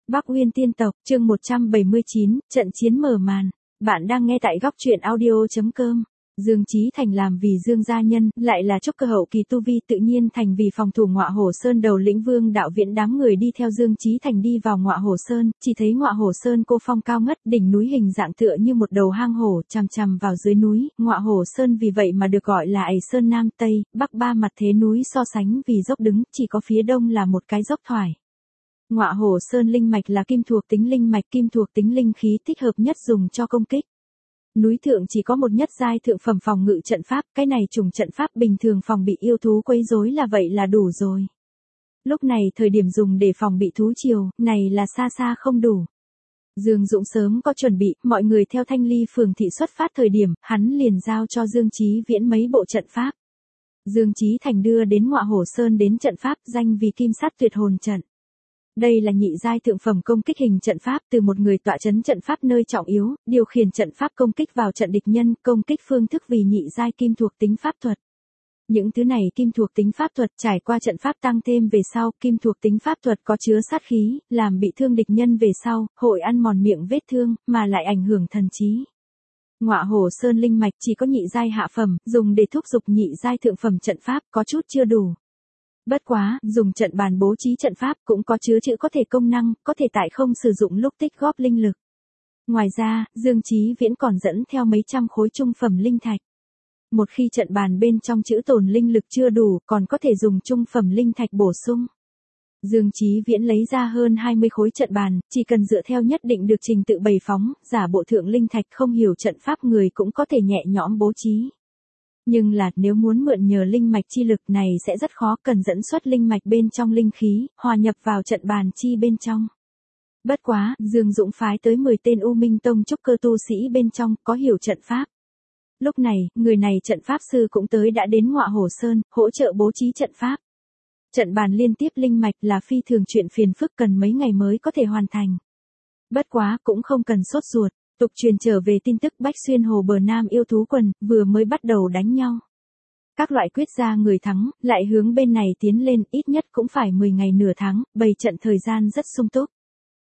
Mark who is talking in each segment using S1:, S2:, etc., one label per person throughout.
S1: Bắc Uyên tiên tộc, chương 179, trận chiến mở màn. Bạn đang nghe tại góc truyện audio.com. Dương Chí Thành làm vì Dương gia nhân, lại là trúc cơ hậu kỳ tu vi, tự nhiên thành vì phòng thủ Ngọa Hổ Sơn đầu lĩnh Vương Đạo Viễn đám người đi theo Dương Chí Thành đi vào Ngọa Hổ Sơn, chỉ thấy Ngọa Hổ Sơn cô phong cao ngất, đỉnh núi hình dạng tựa như một đầu hang hổ chằm chằm vào dưới núi. Ngọa Hổ Sơn vì vậy mà được gọi là Ẩy Sơn Nam Tây, Bắc ba mặt thế núi so sánh vì dốc đứng, chỉ có phía đông là một cái dốc thoải. Ngọa Hổ Sơn linh mạch là kim thuộc tính linh mạch, kim thuộc tính linh khí thích hợp nhất dùng cho công kích. Núi thượng chỉ có một nhất giai thượng phẩm phòng ngự trận pháp, cái này trùng trận pháp bình thường phòng bị yêu thú quấy rối là vậy là đủ rồi. Lúc này thời điểm dùng để phòng bị thú triều, này là xa xa không đủ. Dương Dũng sớm có chuẩn bị, mọi người theo Thanh Ly phường thị xuất phát thời điểm, hắn liền giao cho Dương Chí Viễn mấy bộ trận pháp. Dương Chí Thành đưa đến Ngọa Hổ Sơn đến trận pháp danh vì Kim Sát Tuyệt Hồn trận. Đây là nhị giai thượng phẩm công kích hình trận pháp từ một người tọa trấn trận pháp nơi trọng yếu, điều khiển trận pháp công kích vào trận địch nhân, công kích phương thức vì nhị giai kim thuộc tính pháp thuật. Những thứ này kim thuộc tính pháp thuật trải qua trận pháp tăng thêm về sau, kim thuộc tính pháp thuật có chứa sát khí, làm bị thương địch nhân về sau, hội ăn mòn miệng vết thương, mà lại ảnh hưởng thần trí. Ngọa Hổ Sơn linh mạch chỉ có nhị giai hạ phẩm, dùng để thúc giục nhị giai thượng phẩm trận pháp có chút chưa đủ. Bất quá, dùng trận bàn bố trí trận pháp cũng có chứa chữ có thể công năng, có thể tại không sử dụng lúc tích góp linh lực. Ngoài ra, Dương Chí Viễn còn dẫn theo mấy trăm khối trung phẩm linh thạch. Một khi trận bàn bên trong chữ tồn linh lực chưa đủ, còn có thể dùng trung phẩm linh thạch bổ sung. Dương Chí Viễn lấy ra hơn 20 khối trận bàn, chỉ cần dựa theo nhất định được trình tự bày phóng, giả bộ thượng linh thạch không hiểu trận pháp người cũng có thể nhẹ nhõm bố trí. Nhưng là nếu muốn mượn nhờ linh mạch chi lực này sẽ rất khó, cần dẫn xuất linh mạch bên trong linh khí, hòa nhập vào trận bàn chi bên trong. Bất quá, Dương Dũng phái tới 10 tên U Minh Tông trúc cơ tu sĩ bên trong, có hiểu trận pháp. Lúc này, người này trận pháp sư cũng tới đã đến Ngọa Hổ Sơn, hỗ trợ bố trí trận pháp. Trận bàn liên tiếp linh mạch là phi thường chuyện phiền phức, cần mấy ngày mới có thể hoàn thành. Bất quá, cũng không cần sốt ruột. Tục truyền trở về tin tức Bách Xuyên Hồ bờ Nam yêu thú quần, vừa mới bắt đầu đánh nhau. Các loại quyết ra người thắng, lại hướng bên này tiến lên, ít nhất cũng phải 10 ngày nửa tháng, bày trận thời gian rất sung túc.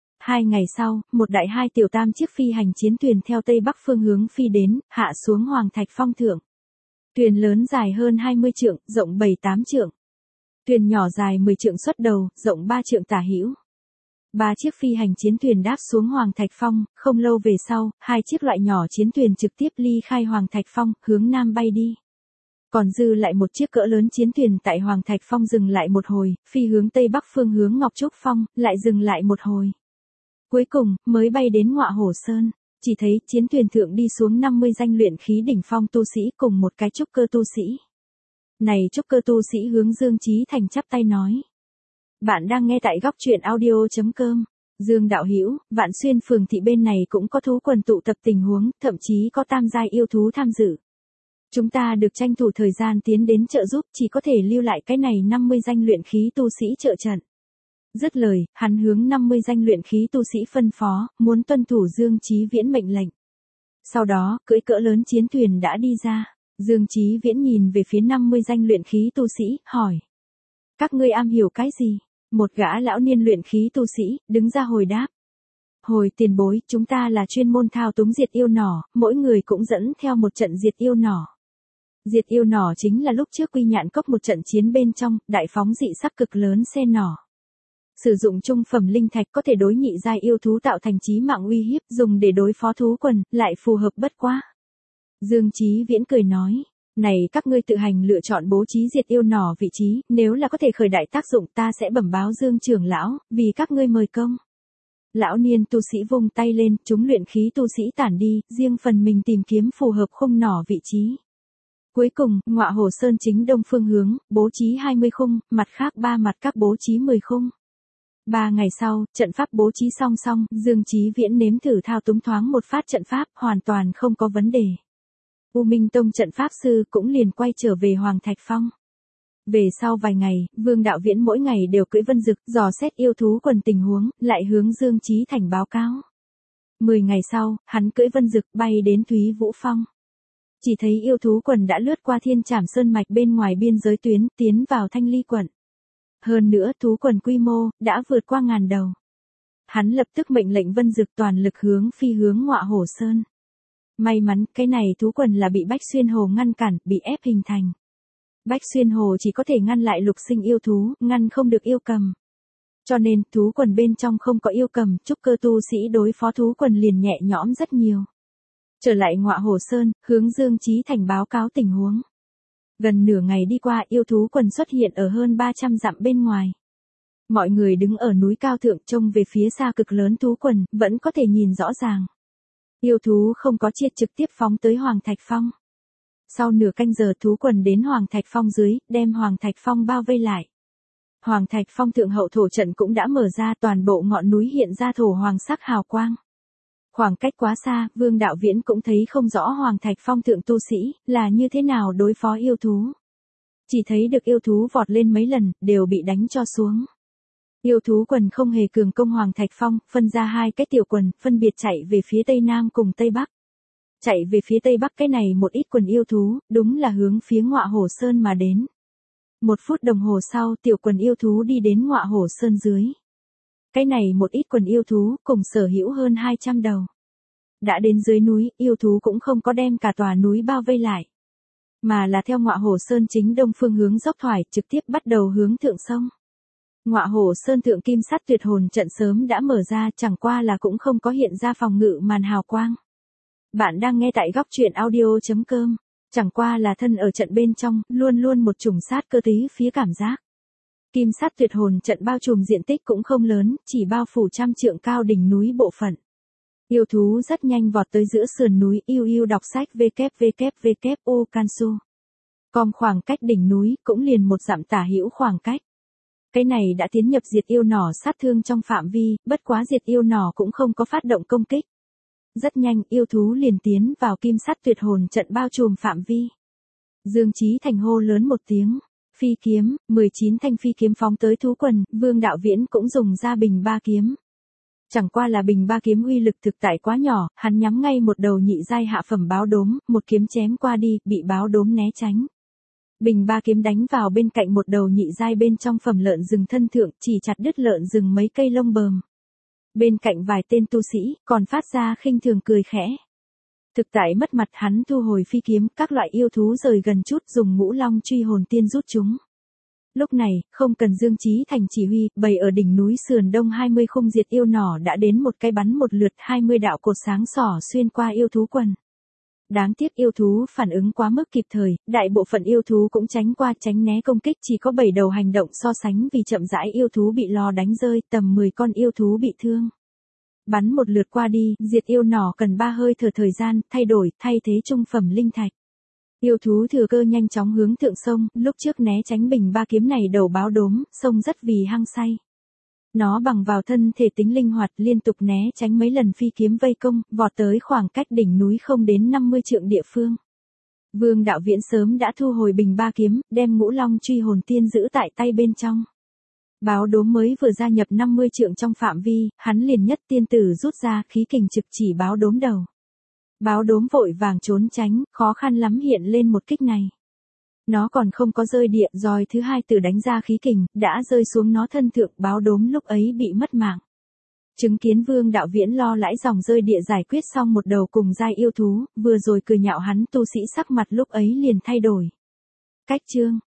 S1: 2 ngày sau, một đại 2 tiểu tam chiếc phi hành chiến thuyền theo tây bắc phương hướng phi đến, hạ xuống Hoàng Thạch Phong thượng. Thuyền lớn dài hơn 20 trượng, rộng 7-8 trượng. Thuyền nhỏ dài 10 trượng xuất đầu, rộng 3 trượng tả hữu. 3 chiếc phi hành chiến thuyền đáp xuống Hoàng Thạch Phong, không lâu về sau, 2 chiếc loại nhỏ chiến thuyền trực tiếp ly khai Hoàng Thạch Phong, hướng nam bay đi. Còn dư lại một chiếc cỡ lớn chiến thuyền tại Hoàng Thạch Phong dừng lại một hồi, phi hướng tây bắc phương hướng Ngọc Trúc Phong, lại dừng lại một hồi. Cuối cùng, mới bay đến Ngọa Hổ Sơn, chỉ thấy chiến thuyền thượng đi xuống 50 danh luyện khí đỉnh phong tu sĩ cùng một cái trúc cơ tu sĩ. Này trúc cơ tu sĩ hướng Dương Chí Thành chắp tay nói. Bạn đang nghe tại góc truyện audio.com. Dương đạo hữu, Vạn Xuyên phường thị bên này cũng có thú quần tụ tập tình huống, thậm chí có tam giai yêu thú tham dự. Chúng ta được tranh thủ thời gian tiến đến trợ giúp, chỉ có thể lưu lại cái này 50 danh luyện khí tu sĩ trợ trận. Dứt lời, hắn hướng 50 danh luyện khí tu sĩ phân phó, muốn tuân thủ Dương Chí Viễn mệnh lệnh. Sau đó, cưỡi cỡ lớn chiến thuyền đã đi ra. Dương Chí Viễn nhìn về phía 50 danh luyện khí tu sĩ, hỏi. Các ngươi am hiểu cái gì? Một gã lão niên luyện khí tu sĩ, đứng ra hồi đáp. Hồi tiền bối, chúng ta là chuyên môn thao túng diệt yêu nỏ, mỗi người cũng dẫn theo một trận diệt yêu nỏ. Diệt yêu nỏ chính là lúc trước Quy Nhạn Cốc một trận chiến bên trong, đại phóng dị sắc cực lớn xe nỏ. Sử dụng trung phẩm linh thạch có thể đối nhị giai yêu thú tạo thành chí mạng uy hiếp, dùng để đối phó thú quần, lại phù hợp bất quá. Dương Chí Viễn cười nói. Này các ngươi tự hành lựa chọn bố trí diệt yêu nỏ vị trí, nếu là có thể khởi đại tác dụng ta sẽ bẩm báo Dương trưởng lão, vì các ngươi mời công. Lão niên tu sĩ vung tay lên, chúng luyện khí tu sĩ tản đi, riêng phần mình tìm kiếm phù hợp khung nỏ vị trí. Cuối cùng, Ngọa Hổ Sơn chính đông phương hướng, bố trí 20 khung, mặt khác 3 mặt các bố trí 10 khung. 3 ngày sau, trận pháp bố trí song song, Dương Chí Viễn nếm thử thao túng thoáng một phát trận pháp, hoàn toàn không có vấn đề. U Minh Tông trận pháp sư cũng liền quay trở về Hoàng Thạch Phong. Về sau vài ngày, Vương Đạo Viễn mỗi ngày đều cưỡi vân dực, dò xét yêu thú quần tình huống, lại hướng Dương Chí Thành báo cáo. 10 ngày sau, hắn cưỡi vân dực bay đến Thúy Vũ Phong. Chỉ thấy yêu thú quần đã lướt qua Thiên Trảm Sơn mạch bên ngoài biên giới tuyến, tiến vào Thanh Ly quận. Hơn nữa, thú quần quy mô đã vượt qua 1000 đầu. hắn lập tức mệnh lệnh Vân Dực toàn lực hướng Ngọa Hổ Sơn. May mắn, cái này thú quần là bị Bách Xuyên Hồ ngăn cản, bị ép hình thành. Bách Xuyên Hồ chỉ có thể ngăn lại lục sinh yêu thú, ngăn không được yêu cầm. Cho nên, thú quần bên trong không có yêu cầm, trúc cơ tu sĩ đối phó thú quần liền nhẹ nhõm rất nhiều. Trở lại Ngọa Hổ Sơn, hướng Dương Chí Thành báo cáo tình huống. Gần nửa ngày đi qua, yêu thú quần xuất hiện ở hơn 300 dặm bên ngoài. Mọi người đứng ở núi cao thượng trông về phía xa cực lớn thú quần, vẫn có thể nhìn rõ ràng. Yêu thú không có triệt trực tiếp phóng tới Hoàng Thạch Phong. Sau nửa canh giờ thú quần đến Hoàng Thạch Phong dưới, đem Hoàng Thạch Phong bao vây lại. Hoàng Thạch Phong thượng hậu thổ trận cũng đã mở ra, toàn bộ ngọn núi hiện ra thổ hoàng sắc hào quang. Khoảng cách quá xa, Vương Đạo Viễn cũng thấy không rõ Hoàng Thạch Phong thượng tu sĩ, là như thế nào đối phó yêu thú. Chỉ thấy được yêu thú vọt lên mấy lần, đều bị đánh cho xuống. Yêu thú quần không hề cường công Hoàng Thạch Phong, phân ra hai cái tiểu quần, phân biệt chạy về phía Tây Nam cùng Tây Bắc. Chạy về phía Tây Bắc cái này một ít quần yêu thú, đúng là hướng phía Ngọa Hổ Sơn mà đến. 1 phút đồng hồ sau, tiểu quần yêu thú đi đến Ngọa Hổ Sơn dưới. Cái này một ít quần yêu thú, cùng sở hữu hơn 200 đầu. Đã đến dưới núi, yêu thú cũng không có đem cả tòa núi bao vây lại. Mà là theo Ngọa Hổ Sơn chính đông phương hướng dốc thoải, trực tiếp bắt đầu hướng thượng sông. Ngọa Hổ Sơn thượng kim sắt tuyệt hồn trận sớm đã mở ra, chẳng qua là cũng không có hiện ra phòng ngự màn hào quang. Bạn đang nghe tại góc truyện audio.com. Chẳng qua là thân ở trận bên trong, luôn luôn một chủng sát cơ tí phía cảm giác. Kim sắt tuyệt hồn trận bao trùm diện tích cũng không lớn, chỉ bao phủ trăm trượng cao đỉnh núi bộ phận. Yêu thú rất nhanh vọt tới giữa sườn núi, yêu đọc sách www Kansu. Còn khoảng cách đỉnh núi, cũng liền 1 dặm tả hữu khoảng cách. Cái này đã tiến nhập diệt yêu nỏ sát thương trong phạm vi, bất quá diệt yêu nỏ cũng không có phát động công kích. Rất nhanh, yêu thú liền tiến vào kim sắt tuyệt hồn trận bao trùm phạm vi. Dương Chí Thành hô lớn một tiếng. Phi kiếm, 19 thanh phi kiếm phóng tới thú quần, Vương Đạo Viễn cũng dùng ra bình 3 kiếm. Chẳng qua là bình 3 kiếm uy lực thực tại quá nhỏ, hắn nhắm ngay một đầu nhị giai hạ phẩm báo đốm, một kiếm chém qua đi, bị báo đốm né tránh. Bình 3 kiếm đánh vào bên cạnh một đầu nhị giai bên trong phẩm lợn rừng thân thượng, chỉ chặt đứt lợn rừng mấy cây lông bờm. Bên cạnh vài tên tu sĩ, còn phát ra khinh thường cười khẽ. Thực tại mất mặt, hắn thu hồi phi kiếm, các loại yêu thú rời gần chút, dùng Ngũ Long truy hồn tiên rút chúng. Lúc này, không cần Dương Chí Thành chỉ huy, bày ở đỉnh núi sườn đông 20 khung diệt yêu nỏ đã đến một cái bắn một lượt 20 đạo cột sáng sỏ xuyên qua yêu thú quần. Đáng tiếc yêu thú phản ứng quá mức kịp thời, đại bộ phận yêu thú cũng tránh qua tránh né công kích, chỉ có 7 đầu hành động so sánh vì chậm rãi yêu thú bị lò đánh rơi, tầm 10 con yêu thú bị thương. Bắn một lượt qua đi, diệt yêu nỏ cần 3 hơi thở thời gian, thay thế trung phẩm linh thạch. Yêu thú thừa cơ nhanh chóng hướng thượng sông, lúc trước né tránh bình 3 kiếm này đầu báo đốm, sông rất vì hăng say. Nó bằng vào thân thể tính linh hoạt liên tục né tránh mấy lần phi kiếm vây công, vọt tới khoảng cách đỉnh núi không đến 50 trượng địa phương. Vương Đạo Viễn sớm đã thu hồi bình 3 kiếm, đem Ngũ Long truy hồn tiên giữ tại tay bên trong. Báo đốm mới vừa gia nhập 50 trượng trong phạm vi, hắn liền nhất tiên tử rút ra khí kình trực chỉ báo đốm đầu. Báo đốm vội vàng trốn tránh, khó khăn lắm hiện lên một kích này. Nó còn không có rơi địa, roi thứ hai từ đánh ra khí kình, đã rơi xuống nó thân thượng, báo đốm lúc ấy bị mất mạng. Chứng kiến Vương Đạo Viễn lo lãi dòng rơi địa giải quyết xong một đầu cùng giai yêu thú, vừa rồi cười nhạo hắn tu sĩ sắc mặt lúc ấy liền thay đổi. Cách chương